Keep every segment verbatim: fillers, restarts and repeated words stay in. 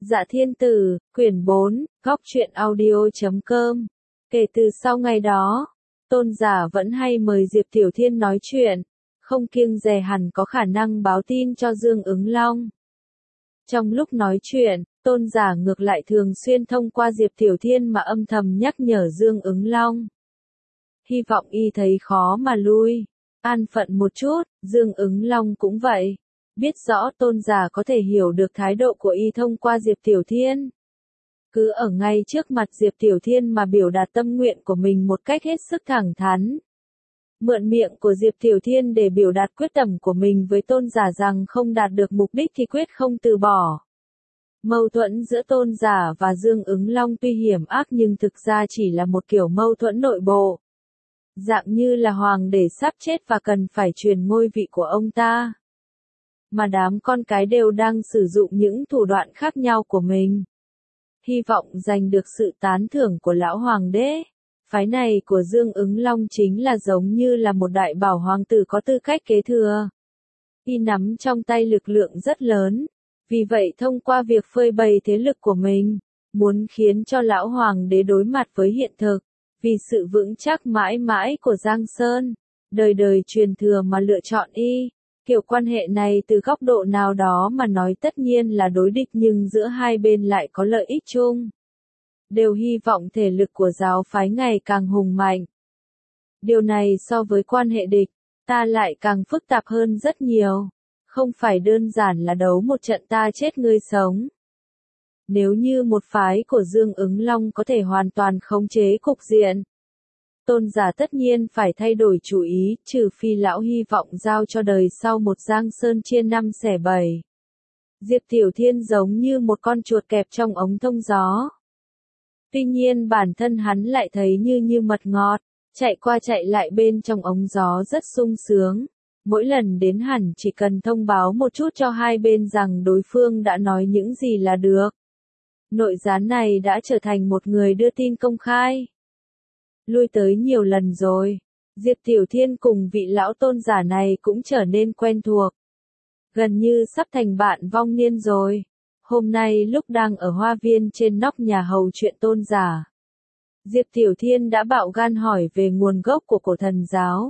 Dạ Thiên Tử, quyển bốn, góc truyện audio chấm com. Kể từ sau ngày đó, Tôn giả vẫn hay mời Diệp Tiểu Thiên nói chuyện, không kiêng dè hẳn có khả năng báo tin cho Dương Ứng Long. Trong lúc nói chuyện, Tôn giả ngược lại thường xuyên thông qua Diệp Tiểu Thiên mà âm thầm nhắc nhở Dương Ứng Long. Hy vọng y thấy khó mà lui, an phận một chút. Dương Ứng Long cũng vậy. Biết rõ Tôn giả có thể hiểu được thái độ của y thông qua Diệp Tiểu Thiên. Cứ ở ngay trước mặt Diệp Tiểu Thiên mà biểu đạt tâm nguyện của mình một cách hết sức thẳng thắn. Mượn miệng của Diệp Tiểu Thiên để biểu đạt quyết tâm của mình với Tôn giả rằng không đạt được mục đích thì quyết không từ bỏ. Mâu thuẫn giữa Tôn giả và Dương Ứng Long tuy hiểm ác nhưng thực ra chỉ là một kiểu mâu thuẫn nội bộ. Dạng như là hoàng đế sắp chết và cần phải truyền ngôi vị của ông ta. Mà đám con cái đều đang sử dụng những thủ đoạn khác nhau của mình. Hy vọng giành được sự tán thưởng của lão hoàng đế. Phái này của Dương Ứng Long chính là giống như là một đại bảo hoàng tử có tư cách kế thừa. Y nắm trong tay lực lượng rất lớn. Vì vậy thông qua việc phơi bày thế lực của mình, muốn khiến cho lão hoàng đế đối mặt với hiện thực. Vì sự vững chắc mãi mãi của Giang Sơn, đời đời truyền thừa mà lựa chọn y. Kiểu quan hệ này từ góc độ nào đó mà nói tất nhiên là đối địch nhưng giữa hai bên lại có lợi ích chung. Đều hy vọng thể lực của giáo phái ngày càng hùng mạnh. Điều này so với quan hệ địch, ta lại càng phức tạp hơn rất nhiều. Không phải đơn giản là đấu một trận ta chết ngươi sống. Nếu như một phái của Dương Ứng Long có thể hoàn toàn khống chế cục diện, Tôn giả tất nhiên phải thay đổi chủ ý, trừ phi lão hy vọng giao cho đời sau một Giang Sơn chia năm xẻ bảy. Diệp Tiểu Thiên giống như một con chuột kẹp trong ống thông gió. Tuy nhiên bản thân hắn lại thấy như như mật ngọt, chạy qua chạy lại bên trong ống gió rất sung sướng. Mỗi lần đến hẳn chỉ cần thông báo một chút cho hai bên rằng đối phương đã nói những gì là được. Nội gián này đã trở thành một người đưa tin công khai. Lui tới nhiều lần rồi, Diệp Tiểu Thiên cùng vị lão tôn giả này cũng trở nên quen thuộc. Gần như sắp thành bạn vong niên rồi. Hôm nay lúc đang ở hoa viên trên nóc nhà hầu chuyện tôn giả, Diệp Tiểu Thiên đã bạo gan hỏi về nguồn gốc của cổ thần giáo.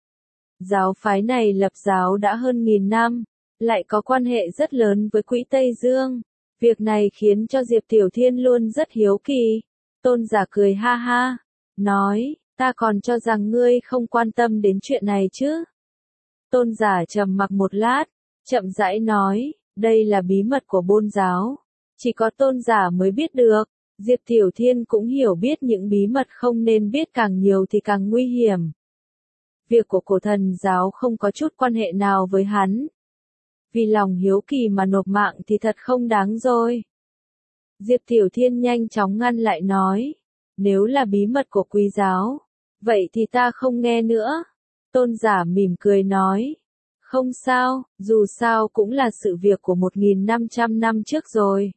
Giáo phái này lập giáo đã hơn nghìn năm, lại có quan hệ rất lớn với Quỹ Tây Dương. Việc này khiến cho Diệp Tiểu Thiên luôn rất hiếu kỳ. Tôn giả cười ha ha, nói, ta còn cho rằng ngươi không quan tâm đến chuyện này chứ. Tôn giả trầm mặc một lát, chậm rãi nói, đây là bí mật của Bôn giáo. Chỉ có tôn giả mới biết được. Diệp Tiểu Thiên cũng hiểu biết những bí mật không nên biết càng nhiều thì càng nguy hiểm. Việc của cổ thần giáo không có chút quan hệ nào với hắn. Vì lòng hiếu kỳ mà nộp mạng thì thật không đáng rồi. Diệp Tiểu Thiên nhanh chóng ngăn lại nói, nếu là bí mật của quý giáo, vậy thì ta không nghe nữa. Tôn giả mỉm cười nói, không sao, dù sao cũng là sự việc của một nghìn năm trăm năm trước rồi.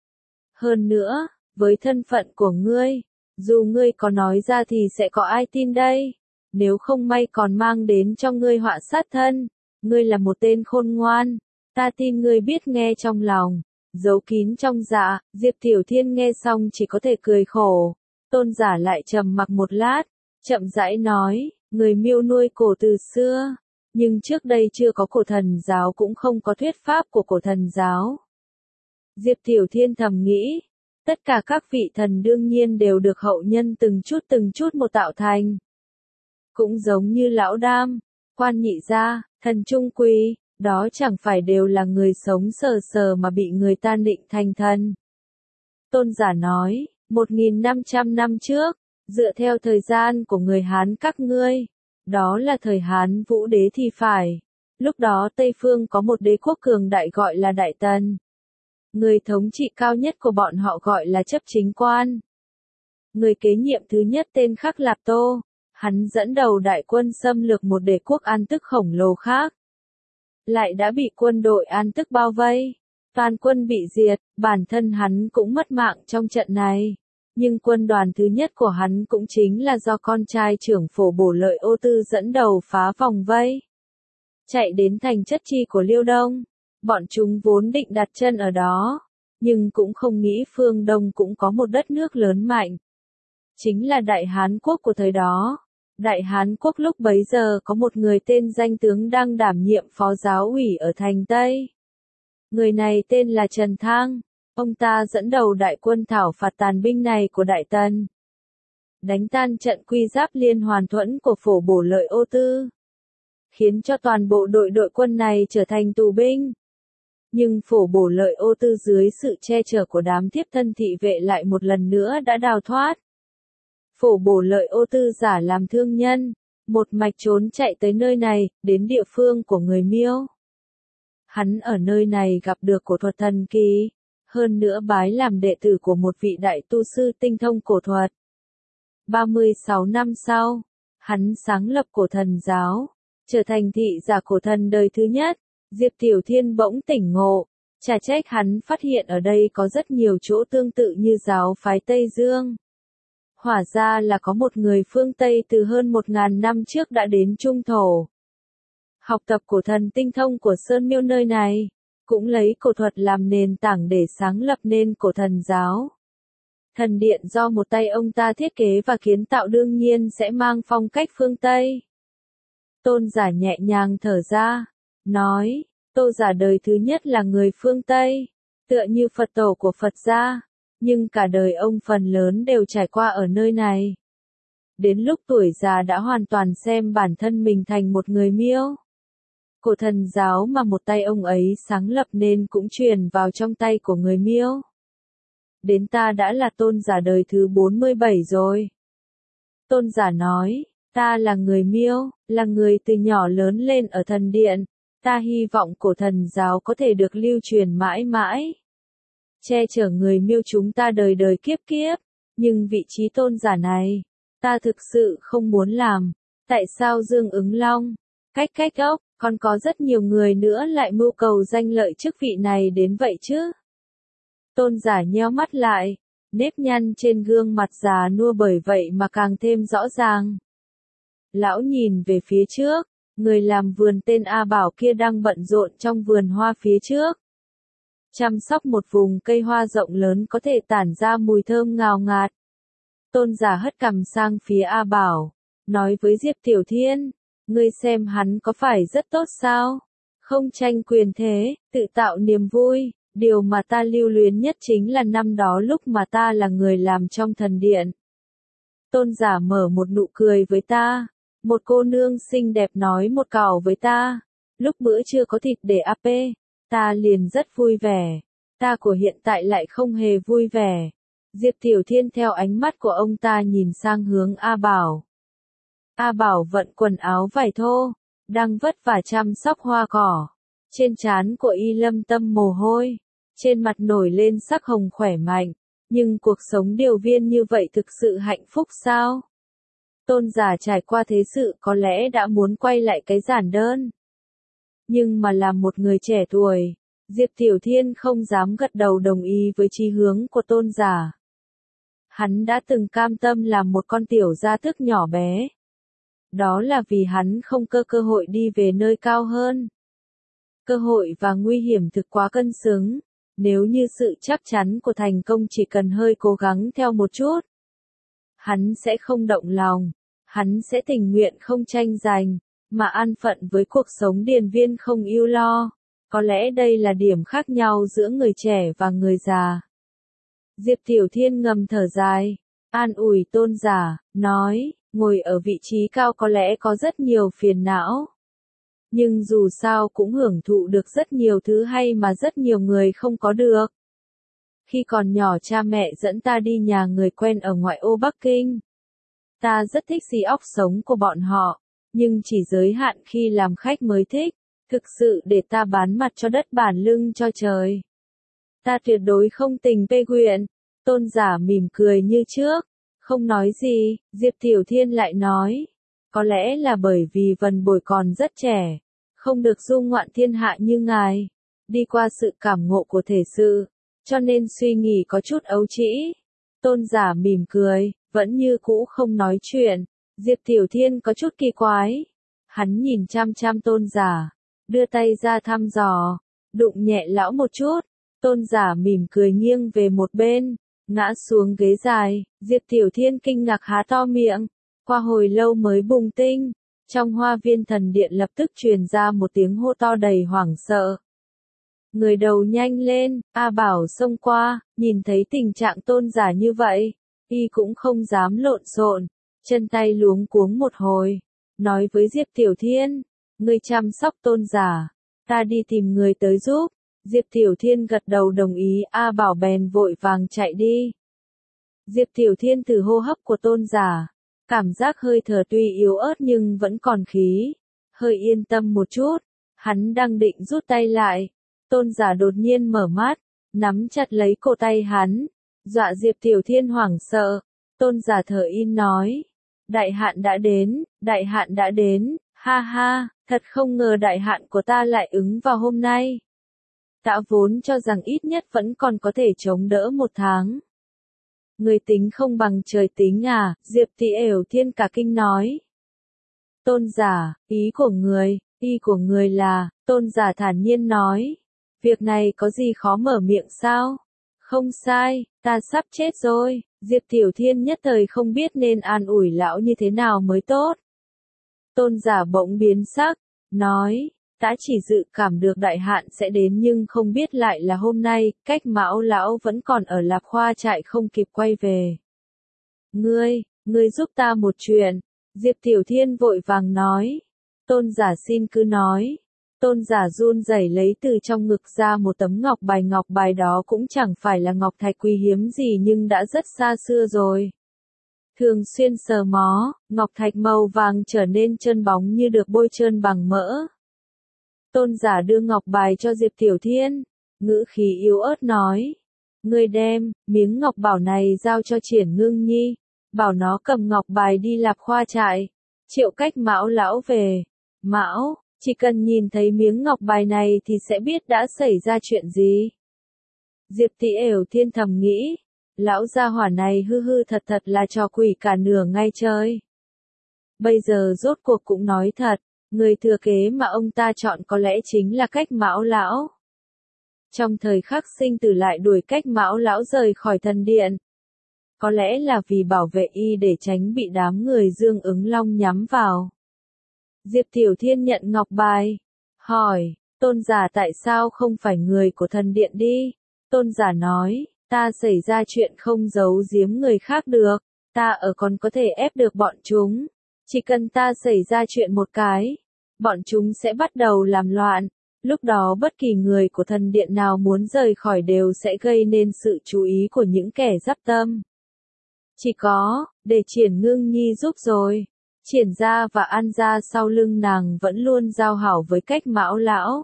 Hơn nữa, với thân phận của ngươi, dù ngươi có nói ra thì sẽ có ai tin đây? Nếu không may còn mang đến cho ngươi họa sát thân, ngươi là một tên khôn ngoan, ta tin ngươi biết nghe trong lòng, giấu kín trong dạ. Diệp Tiểu Thiên nghe xong chỉ có thể cười khổ. Tôn giả lại trầm mặc một lát, chậm rãi nói, người Miêu nuôi cổ từ xưa, nhưng trước đây chưa có cổ thần giáo cũng không có thuyết pháp của cổ thần giáo. Diệp Tiểu Thiên thầm nghĩ, tất cả các vị thần đương nhiên đều được hậu nhân từng chút từng chút một tạo thành. Cũng giống như Lão Đam, Quan Nhị Gia, Thần Trung Quỳ, đó chẳng phải đều là người sống sờ sờ mà bị người ta nịnh thành thần. Tôn giả nói, một nghìn năm trăm năm trước, dựa theo thời gian của người Hán các ngươi, đó là thời Hán Vũ Đế thì phải. Lúc đó Tây Phương có một đế quốc cường đại gọi là Đại Tần. Người thống trị cao nhất của bọn họ gọi là chấp chính quan. Người kế nhiệm thứ nhất tên Khắc Lạp Tô. Hắn dẫn đầu đại quân xâm lược một đế quốc An Tức khổng lồ khác. Lại đã bị quân đội An Tức bao vây. Toàn quân bị diệt, bản thân hắn cũng mất mạng trong trận này. Nhưng quân đoàn thứ nhất của hắn cũng chính là do con trai trưởng Phổ Bổ Lợi Ô Tư dẫn đầu phá vòng vây. Chạy đến thành Chất Chi của Liêu Đông. Bọn chúng vốn định đặt chân ở đó. nhưng cũng không nghĩ phương Đông cũng có một đất nước lớn mạnh. Chính là Đại Hán Quốc của thời đó. Đại Hán Quốc lúc bấy giờ có một người tên danh tướng đang đảm nhiệm phó giáo ủy ở thành Tây. Người này tên là Trần Thang. Ông ta dẫn đầu đại quân thảo phạt tàn binh này của Đại Tần, đánh tan trận quy giáp liên hoàn thuẫn của Phổ Bổ Lợi Ô Tư, khiến cho toàn bộ đội đội quân này trở thành tù binh. Nhưng Phổ Bổ Lợi Ô Tư dưới sự che chở của đám thiếp thân thị vệ lại một lần nữa đã đào thoát. Phổ Bổ Lợi Ô Tư giả làm thương nhân, một mạch trốn chạy tới nơi này, đến địa phương của người Miêu. Hắn ở nơi này gặp được cổ thuật thần kỳ, hơn nữa bái làm đệ tử của một vị đại tu sư tinh thông cổ thuật. ba mươi sáu năm sau, hắn sáng lập cổ thần giáo, trở thành thị giả cổ thần đời thứ nhất. Diệp Tiểu Thiên bỗng tỉnh ngộ, chả trách hắn phát hiện ở đây có rất nhiều chỗ tương tự như giáo phái Tây Dương. Hóa ra là có một người phương Tây từ hơn một ngàn năm trước đã đến Trung Thổ, học tập cổ thần tinh thông của Sơn Miêu nơi này, cũng lấy cổ thuật làm nền tảng để sáng lập nên cổ thần giáo. Thần điện do một tay ông ta thiết kế và kiến tạo đương nhiên sẽ mang phong cách phương Tây. Tôn giả nhẹ nhàng thở ra, nói, Tô giả đời thứ nhất là người phương Tây, tựa như Phật tổ của Phật gia, nhưng cả đời ông phần lớn đều trải qua ở nơi này. Đến lúc tuổi già đã hoàn toàn xem bản thân mình thành một người Miêu. Cổ thần giáo mà một tay ông ấy sáng lập nên cũng truyền vào trong tay của người Miêu. Đến ta đã là tôn giả đời thứ bốn mươi bảy rồi. Tôn giả nói, ta là người Miêu, là người từ nhỏ lớn lên ở thần điện, ta hy vọng cổ thần giáo có thể được lưu truyền mãi mãi, che chở người Miêu chúng ta đời đời kiếp kiếp, nhưng vị trí tôn giả này, ta thực sự không muốn làm. Tại sao Dương Ứng Long, cách cách ốc, còn có rất nhiều người nữa lại mưu cầu danh lợi chức vị này đến vậy chứ? Tôn giả nheo mắt lại, nếp nhăn trên gương mặt già nua bởi vậy mà càng thêm rõ ràng. Lão nhìn về phía trước, người làm vườn tên A Bảo kia đang bận rộn trong vườn hoa phía trước, chăm sóc một vùng cây hoa rộng lớn có thể tản ra mùi thơm ngào ngạt. Tôn giả hất cằm sang phía A Bảo, nói với Diệp Tiểu Thiên, ngươi xem hắn có phải rất tốt sao? Không tranh quyền thế, tự tạo niềm vui, điều mà ta lưu luyến nhất chính là năm đó lúc mà ta là người làm trong thần điện. Tôn giả mở một nụ cười với ta, một cô nương xinh đẹp nói một câu với ta, lúc bữa chưa có thịt để áp, ta liền rất vui vẻ, ta của hiện tại lại không hề vui vẻ. Diệp Tiểu Thiên theo ánh mắt của ông ta nhìn sang hướng A Bảo. A Bảo vận quần áo vải thô, đang vất vả chăm sóc hoa cỏ. Trên trán của Y Lâm Tâm mồ hôi, trên mặt nổi lên sắc hồng khỏe mạnh, nhưng cuộc sống điều viên như vậy thực sự hạnh phúc sao? Tôn giả trải qua thế sự có lẽ đã muốn quay lại cái giản đơn. Nhưng mà làm một người trẻ tuổi, Diệp Tiểu Thiên không dám gật đầu đồng ý với chí hướng của tôn giả. Hắn đã từng cam tâm làm một con tiểu gia tước nhỏ bé. Đó là vì hắn không cơ cơ hội đi về nơi cao hơn. Cơ hội và nguy hiểm thực quá cân xứng, nếu như sự chắc chắn của thành công chỉ cần hơi cố gắng theo một chút. Hắn sẽ không động lòng, hắn sẽ tình nguyện không tranh giành, mà an phận với cuộc sống điền viên không ưu lo. Có lẽ đây là điểm khác nhau giữa người trẻ và người già. Diệp Tiểu Thiên ngầm thở dài, an ủi tôn giả, nói, ngồi ở vị trí cao có lẽ có rất nhiều phiền não. Nhưng dù sao cũng hưởng thụ được rất nhiều thứ hay mà rất nhiều người không có được. Khi còn nhỏ cha mẹ dẫn ta đi nhà người quen ở ngoại ô Bắc Kinh. Ta rất thích xì óc sống của bọn họ, nhưng chỉ giới hạn khi làm khách mới thích, thực sự để ta bán mặt cho đất bản lưng cho trời. Ta tuyệt đối không tình bê quyện. Tôn giả mỉm cười như trước, không nói gì. Diệp Tiểu Thiên lại nói, có lẽ là bởi vì Vân Bồi còn rất trẻ, không được du ngoạn thiên hạ như ngài, đi qua sự cảm ngộ của thể sự, cho nên suy nghĩ có chút ấu trĩ. Tôn giả mỉm cười, vẫn như cũ không nói chuyện. Diệp Tiểu Thiên có chút kỳ quái. Hắn nhìn chăm chăm tôn giả, đưa tay ra thăm dò, đụng nhẹ lão một chút. Tôn giả mỉm cười nghiêng về một bên, ngã xuống ghế dài, Diệp Tiểu Thiên kinh ngạc há to miệng, qua hồi lâu mới bùng tinh. Trong hoa viên thần điện lập tức truyền ra một tiếng hô to đầy hoảng sợ. Người đầu nhanh lên, A Bảo xông qua, nhìn thấy tình trạng tôn giả như vậy, y cũng không dám lộn xộn, chân tay luống cuống một hồi, nói với Diệp Tiểu Thiên, ngươi chăm sóc tôn giả, ta đi tìm người tới giúp. Diệp Tiểu Thiên gật đầu đồng ý, A Bảo bèn vội vàng chạy đi. Diệp Tiểu Thiên từ hô hấp của tôn giả, cảm giác hơi thở tuy yếu ớt nhưng vẫn còn khí, hơi yên tâm một chút, hắn đang định rút tay lại. Tôn giả đột nhiên mở mắt, nắm chặt lấy cổ tay hắn, dọa Diệp Tiểu Thiên hoảng sợ. Tôn giả thở in nói, đại hạn đã đến, đại hạn đã đến, ha ha, thật không ngờ đại hạn của ta lại ứng vào hôm nay. Ta vốn cho rằng ít nhất vẫn còn có thể chống đỡ một tháng. Người tính không bằng trời tính à, Diệp Tiểu Thiên cả kinh nói. Tôn giả, ý của người, ý của người là, tôn giả thản nhiên nói. Việc này có gì khó mở miệng sao? Không sai, ta sắp chết rồi. Diệp Tiểu Thiên nhất thời không biết nên an ủi lão như thế nào mới tốt. Tôn giả bỗng biến sắc, nói, ta chỉ dự cảm được đại hạn sẽ đến nhưng không biết lại là hôm nay, cách Mão lão vẫn còn ở Lạp Khoa trại không kịp quay về. Ngươi, ngươi giúp ta một chuyện. Diệp Tiểu Thiên vội vàng nói. Tôn giả xin cứ nói. Tôn giả run rẩy lấy từ trong ngực ra một tấm ngọc bài, ngọc bài đó cũng chẳng phải là ngọc thạch quý hiếm gì nhưng đã rất xa xưa rồi. Thường xuyên sờ mó, ngọc thạch màu vàng trở nên trơn bóng như được bôi trơn bằng mỡ. Tôn giả đưa ngọc bài cho Diệp Tiểu Thiên, ngữ khí yếu ớt nói. Ngươi đem, miếng ngọc bảo này giao cho Triển Ngưng Nhi, bảo nó cầm ngọc bài đi Lạp Khoa trại, triệu cách Mão lão về. Mão, chỉ cần nhìn thấy miếng ngọc bài này thì sẽ biết đã xảy ra chuyện gì. Diệp Tiểu Thiên thầm nghĩ, lão gia hỏa này hư hư thật thật là trò quỷ cả nửa ngày trời. Bây giờ rốt cuộc cũng nói thật, người thừa kế mà ông ta chọn có lẽ chính là cách Mão lão. Trong thời khắc sinh tử lại đuổi cách Mão lão rời khỏi thần điện. Có lẽ là vì bảo vệ y để tránh bị đám người Dương Ứng Long nhắm vào. Diệp Tiểu Thiên nhận ngọc bài, hỏi, tôn giả tại sao không phải người của thần điện đi? Tôn giả nói, ta xảy ra chuyện không giấu giếm người khác được, ta ở còn có thể ép được bọn chúng. Chỉ cần ta xảy ra chuyện một cái, bọn chúng sẽ bắt đầu làm loạn. Lúc đó bất kỳ người của thần điện nào muốn rời khỏi đều sẽ gây nên sự chú ý của những kẻ giáp tâm. Chỉ có, để Triển Ngưng Nhi giúp rồi. Triển gia và An gia sau lưng nàng vẫn luôn giao hảo với cách Mão lão.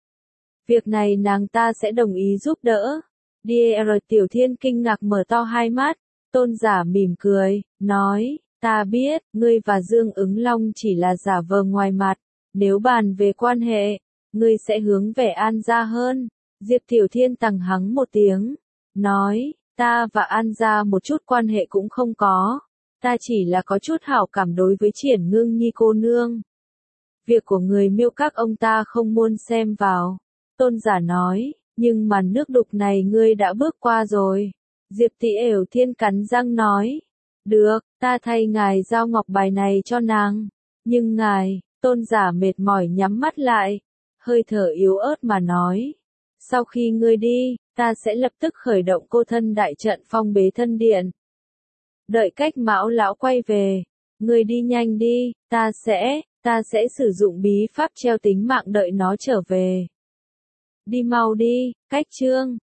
Việc này nàng ta sẽ đồng ý giúp đỡ. đê rờ Tiểu Thiên kinh ngạc mở to hai mắt, tôn giả mỉm cười, nói, ta biết, ngươi và Dương Ứng Long chỉ là giả vờ ngoài mặt, nếu bàn về quan hệ, ngươi sẽ hướng về An gia hơn. Diệp Tiểu Thiên tằng hắng một tiếng, nói, ta và An gia một chút quan hệ cũng không có. Ta chỉ là có chút hảo cảm đối với Triển Ngưng Nhi cô nương. Việc của người Miêu các ông ta không muốn xem vào. Tôn giả nói, nhưng màn nước đục này ngươi đã bước qua rồi. Diệp Tiểu Thiên cắn răng nói, được, ta thay ngài giao ngọc bài này cho nàng. Nhưng ngài, tôn giả mệt mỏi nhắm mắt lại, hơi thở yếu ớt mà nói. Sau khi ngươi đi, ta sẽ lập tức khởi động cô thân đại trận phong bế thân điện. Đợi cách Mão lão quay về, ngươi đi nhanh đi, ta sẽ, ta sẽ sử dụng bí pháp treo tính mạng đợi nó trở về. Đi mau đi, cách Trương.